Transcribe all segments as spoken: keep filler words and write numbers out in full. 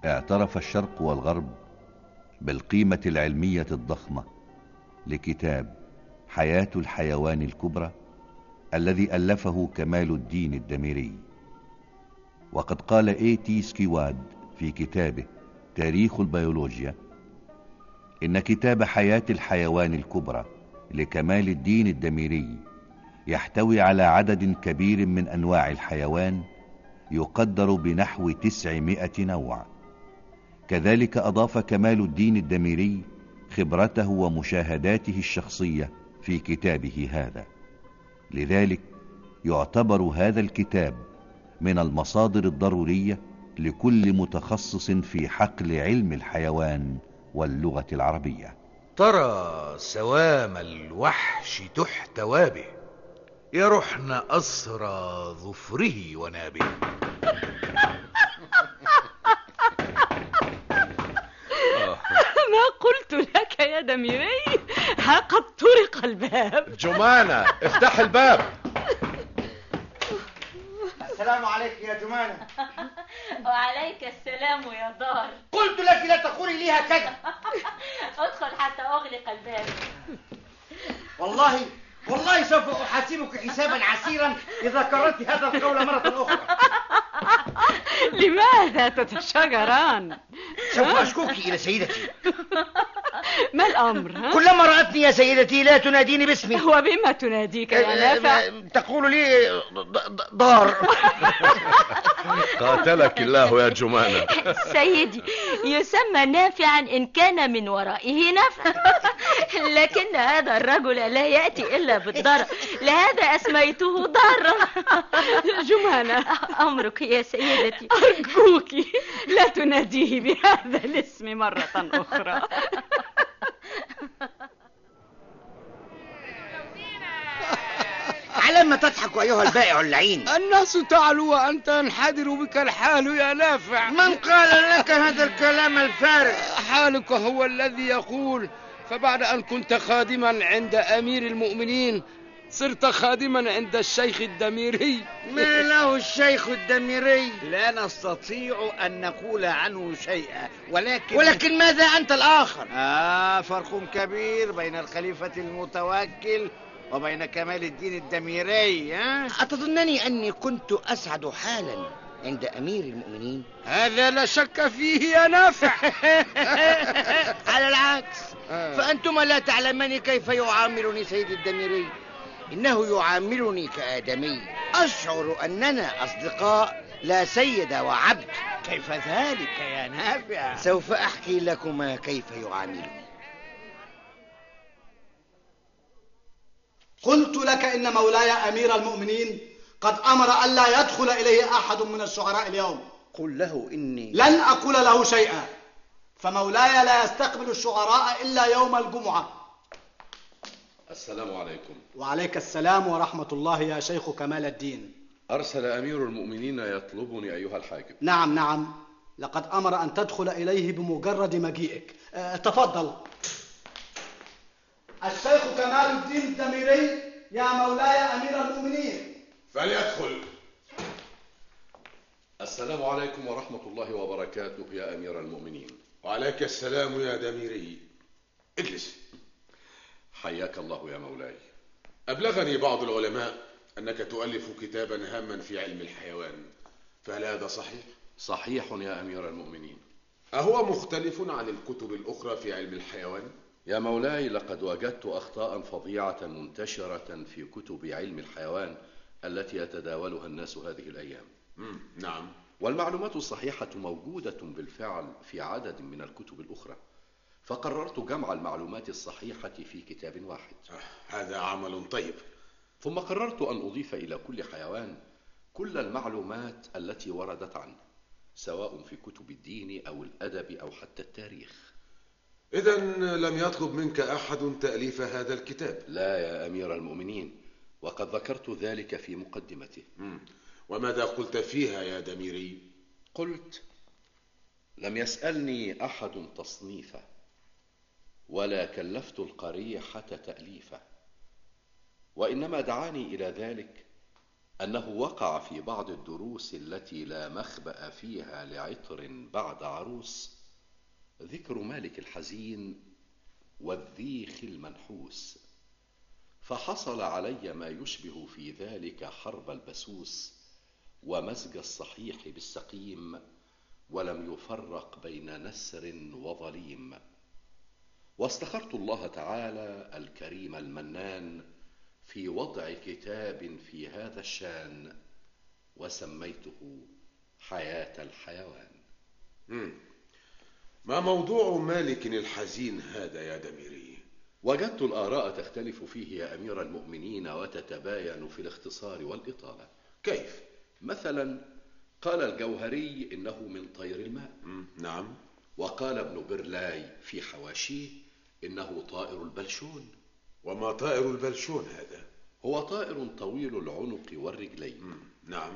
اعترف الشرق والغرب بالقيمة العلمية الضخمة لكتاب حياة الحيوان الكبرى الذي ألفه كمال الدين الدميري. وقد قال اي تي سكيواد في كتابه تاريخ البيولوجيا إن كتاب حياة الحيوان الكبرى لكمال الدين الدميري يحتوي على عدد كبير من أنواع الحيوان يقدر بنحو تسعمائة نوع. كذلك أضاف كمال الدين الدميري خبرته ومشاهداته الشخصية في كتابه هذا. لذلك يعتبر هذا الكتاب من المصادر الضرورية لكل متخصص في حقل علم الحيوان واللغة العربية. ترى سوام الوحش تحت وابه، يرحن أسرى ظفره ونابه. ما قلت لك يا دميري؟ ها قد طرق الباب. جمانة افتح الباب. السلام عليك يا جمانة. وعليك السلام يا دار. قلت لك لا تقولي لي هكذا. ادخل حتى أغلق الباب. والله والله سوف أحاسبك حسابا عسيرا إذا كررت هذا القول مرة أخرى. لماذا تتشاجران؟ سوف أشكوك إلى سيدتي. ما الأمر؟ ها؟ كلما رأتني يا سيدتي لا تناديني باسمي. وبما تناديك يا نافع؟ تقول لي دار. قاتلك الله يا جمانة. سيدي يسمى نافعا إن كان من ورائه نفع، لكن هذا الرجل لا يأتي إلا بالضرر، لهذا أسميته ضارا. جمانة أمرك يا سيدتي. أرجوك لا تناديه بهذا الاسم مرة أخرى. على ما تضحك أيها البائع اللعين؟ الناس تعلو وأنت ينحدر بك الحال يا نافع. من قال لك هذا الكلام الفارغ؟ حالك هو الذي يقول. فبعد أن كنت خادما عند أمير المؤمنين صرت خادما عند الشيخ الدميري. ما له الشيخ الدميري؟ لا نستطيع أن نقول عنه شيئا، ولكن ولكن ماذا أنت الآخر؟ آه فرق كبير بين الخليفة المتوكل وبين كمال الدين الدميري. ها؟ أتظنني أني كنت أسعد حالا عند أمير المؤمنين؟ هذا لا شك فيه يا نافع. على العكس، فأنتما لا تعلمان كيف يعاملني سيد الدميري. إنه يعاملني كآدمي، أشعر أننا أصدقاء لا سيد وعبد. كيف ذلك يا نافع؟ سوف أحكي لكما كيف يعاملني. قلت لك إن مولاي أمير المؤمنين قد أمر ألا يدخل إليه أحد من الشعراء اليوم. قل له إني لن أقول له شيئا، فمولاي لا يستقبل الشعراء إلا يوم الجمعة. السلام عليكم. وعليك السلام ورحمة الله يا شيخ كمال الدين. أرسل أمير المؤمنين يطلبني أيها الحاكم. نعم نعم، لقد أمر أن تدخل إليه بمجرد مجيئك. أه تفضل. الشيخ كمال الدين الدميري يا مولاي أمير المؤمنين. فليدخل. السلام عليكم ورحمة الله وبركاته يا أمير المؤمنين. وعليك السلام يا دميري. اجلس. حياك الله يا مولاي. أبلغني بعض العلماء أنك تؤلف كتابا هاما في علم الحيوان، فهل هذا صحيح؟ صحيح يا أمير المؤمنين. أهو مختلف عن الكتب الأخرى في علم الحيوان؟ يا مولاي لقد وجدت أخطاء فظيعة منتشرة في كتب علم الحيوان التي يتداولها الناس هذه الأيام. مم. نعم. والمعلومات الصحيحة موجودة بالفعل في عدد من الكتب الأخرى، فقررت جمع المعلومات الصحيحة في كتاب واحد. آه، هذا عمل طيب. ثم قررت أن أضيف إلى كل حيوان كل المعلومات التي وردت عنه، سواء في كتب الدين أو الأدب أو حتى التاريخ. إذن لم يطلب منك أحد تأليف هذا الكتاب؟ لا يا أمير المؤمنين، وقد ذكرت ذلك في مقدمته. مم. وماذا قلت فيها يا دميري؟ قلت: لم يسألني أحد تصنيفه، ولا كلفت القريحة تأليفه، وإنما دعاني إلى ذلك أنه وقع في بعض الدروس التي لا مخبأ فيها لعطر بعد عروس ذكر مالك الحزين والذيخ المنحوس، فحصل علي ما يشبه في ذلك حرب البسوس ومزج الصحيح بالسقيم، ولم يفرق بين نسر وظليم. واستخرت الله تعالى الكريم المنان في وضع كتاب في هذا الشان، وسميته حياة الحيوان. مم. ما موضوع مالك الحزين هذا يا دميري؟ وجدت الآراء تختلف فيه يا أمير المؤمنين، وتتباين في الاختصار والإطالة. كيف؟ مثلا قال الجوهري إنه من طير الماء. مم. نعم. وقال ابن برلاي في حواشيه إنه طائر البلشون. وما طائر البلشون هذا؟ هو طائر طويل العنق والرجلين. مم. نعم.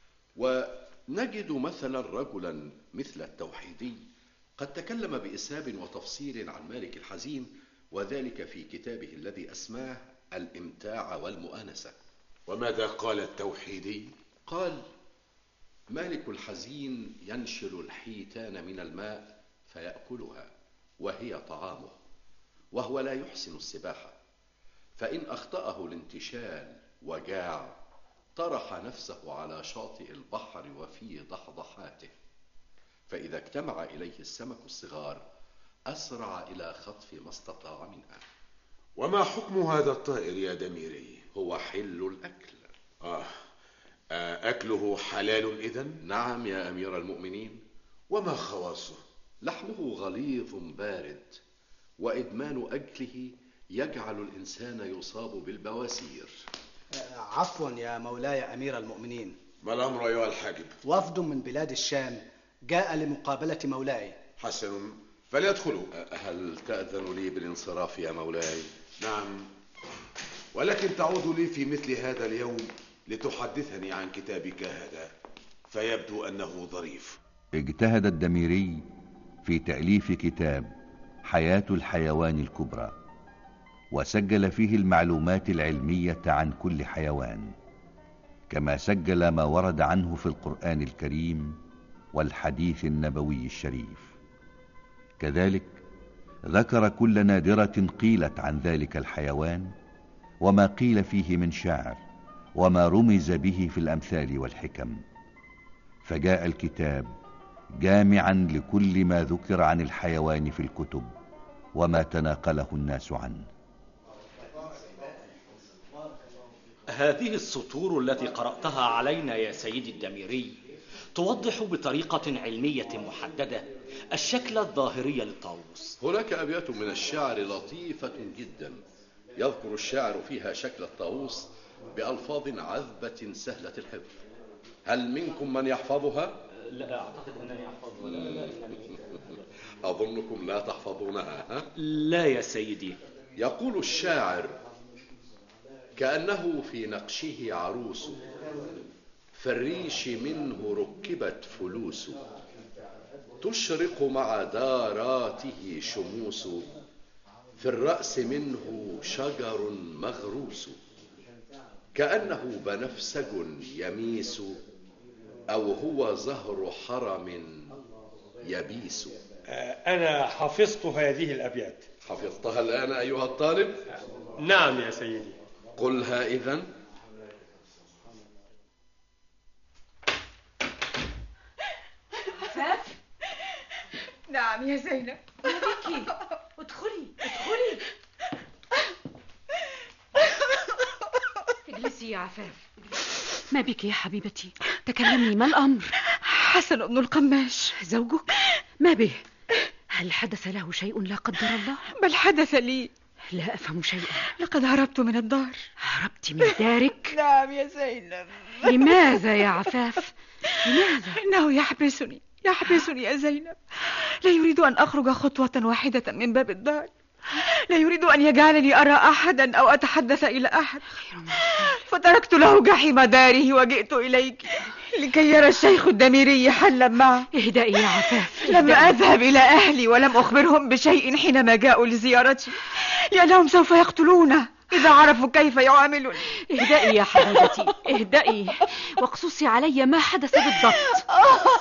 ونجد مثلا رجلا مثل التوحيدي قد تكلم بإسهاب وتفصيل عن مالك الحزين، وذلك في كتابه الذي أسماه الإمتاع والمؤانسة. وماذا قال التوحيدي؟ قال: مالك الحزين ينشل الحيتان من الماء فيأكلها وهي طعامه، وهو لا يحسن السباحة، فإن أخطأه الانتشال وجاع طرح نفسه على شاطئ البحر وفي ضحضحاته، فإذا اجتمع إليه السمك الصغار أسرع إلى خطف ما استطاع منها. وما حكم هذا الطائر يا دميري؟ هو حل الأكل. آه. آه أكله حلال إذن؟ نعم يا أمير المؤمنين. وما خواصه؟ لحمه غليظ بارد، وإدمان أكله يجعل الإنسان يصاب بالبواسير. عفوا يا مولاي أمير المؤمنين. ما الأمر أيها الحاجب؟ وفد من بلاد الشام جاء لمقابلة مولاي. حسن، فليدخلوا. هل تأذن لي بالانصراف يا مولاي؟ نعم، ولكن تعود لي في مثل هذا اليوم لتحدثني عن كتابك هذا، فيبدو أنه ظريف. اجتهد الدميري في تأليف كتاب حياة الحيوان الكبرى، وسجل فيه المعلومات العلمية عن كل حيوان، كما سجل ما ورد عنه في القرآن الكريم والحديث النبوي الشريف. كذلك ذكر كل نادرة قيلت عن ذلك الحيوان، وما قيل فيه من شعر، وما رمز به في الأمثال والحكم. فجاء الكتاب جامعا لكل ما ذكر عن الحيوان في الكتب وما تناقله الناس عنه. هذه السطور التي قرأتها علينا يا سيدي الدميري توضح بطريقة علمية محددة الشكل الظاهري للطاووس. هناك أبيات من الشعر لطيفة جدا يذكر الشاعر فيها شكل الطاووس بألفاظ عذبة سهلة الحفظ. هل منكم من يحفظها؟ لا أعتقد أنني أحفظها. أظنكم لا تحفظونها. ها؟ لا يا سيدي. يقول الشاعر: كأنه في نقشه عروس، في الريش منه ركبت فلوس، تشرق مع داراته شموس، في الرأس منه شجر مغروس، كأنه بنفسج يميس، أو هو زهر حرم يبيس. أنا حفظت هذه الأبيات. حفظتها الآن أيها الطالب؟ نعم يا سيدي. قلها إذن. عفاف. نعم يا زينب. ما بكي؟ ادخلي ادخلي. اجلسي يا عفاف. ما بك يا حبيبتي؟ تكلمي، ما الأمر؟ حسن بن القماش زوجك ما به؟ هل حدث له شيء لا قدر الله؟ بل حدث لي. لا أفهم شيئا. لقد هربت من الدار. هربت من دارك؟ نعم يا زينب. لماذا يا عفاف؟ لماذا؟ إنه يحبسني يحبسني يا زينب. لا يريد أن أخرج خطوة واحدة من باب الدار. لا يريد أن يجعلني أرى أحدا أو أتحدث إلى أحد. فتركت له جحيم داره وجئت إليك لكي يرى الشيخ الدميري حلا معه. اهدئي يا عفاف. لم أذهب إلى أهلي ولم أخبرهم بشيء حينما جاءوا لزيارتي، لأنهم سوف يقتلونه. إذا عرفوا كيف يعاملوني. اهدئي يا حبيبتي، اهدئي واقصصي علي ما حدث بالضبط.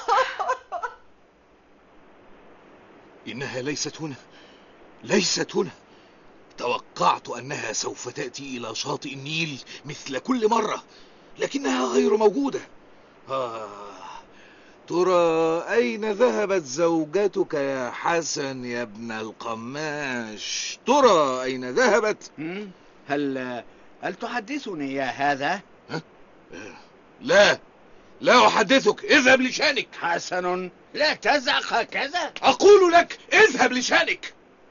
إنها ليست هنا، ليست هنا. توقعت أنها سوف تأتي إلى شاطئ النيل مثل كل مرة، لكنها غير موجودة. آه. ترى أين ذهبت زوجتك يا حسن يا ابن القماش؟ ترى أين ذهبت؟ هل هل تحدثني يا هذا؟ ها؟ لا لا أحدثك، اذهب لشانك. حسن، لا تزعق هكذا. أقول لك اذهب لشانك.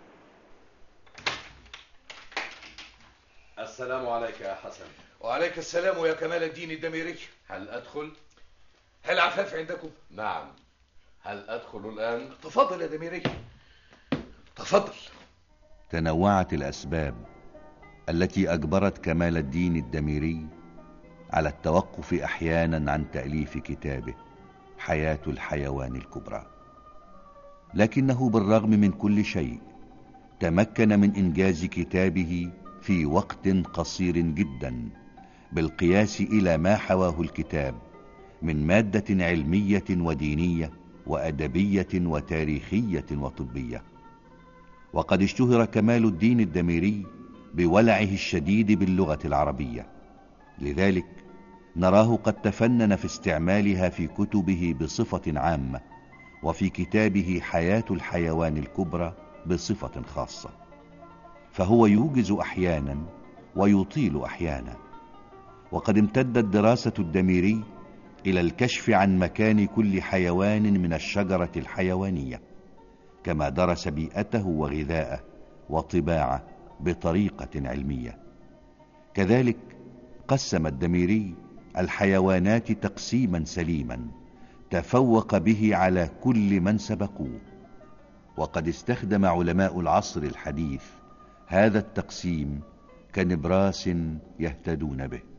السلام عليك يا حسن. وعليك السلام يا كمال الدين الدميري. هل أدخل؟ هل عفاف عندكم؟ نعم. هل أدخل الآن؟ تفضل يا دميري، تفضل. تنوعت الأسباب التي أجبرت كمال الدين الدميري على التوقف أحيانا عن تأليف كتابه حياة الحيوان الكبرى، لكنه بالرغم من كل شيء تمكن من إنجاز كتابه في وقت قصير جدا بالقياس إلى ما حواه الكتاب من مادة علمية ودينية وأدبية وتاريخية وطبية. وقد اشتهر كمال الدين الدميري بولعه الشديد باللغة العربية، لذلك نراه قد تفنن في استعمالها في كتبه بصفة عامة، وفي كتابه حياة الحيوان الكبرى بصفة خاصة، فهو يوجز أحيانا ويطيل أحيانا. وقد امتدت دراسة الدميري إلى الكشف عن مكان كل حيوان من الشجرة الحيوانية، كما درس بيئته وغذاءه وطباعه بطريقة علمية. كذلك قسم الدميري الحيوانات تقسيما سليما تفوق به على كل من سبقوه. وقد استخدم علماء العصر الحديث هذا التقسيم كنبراس يهتدون به.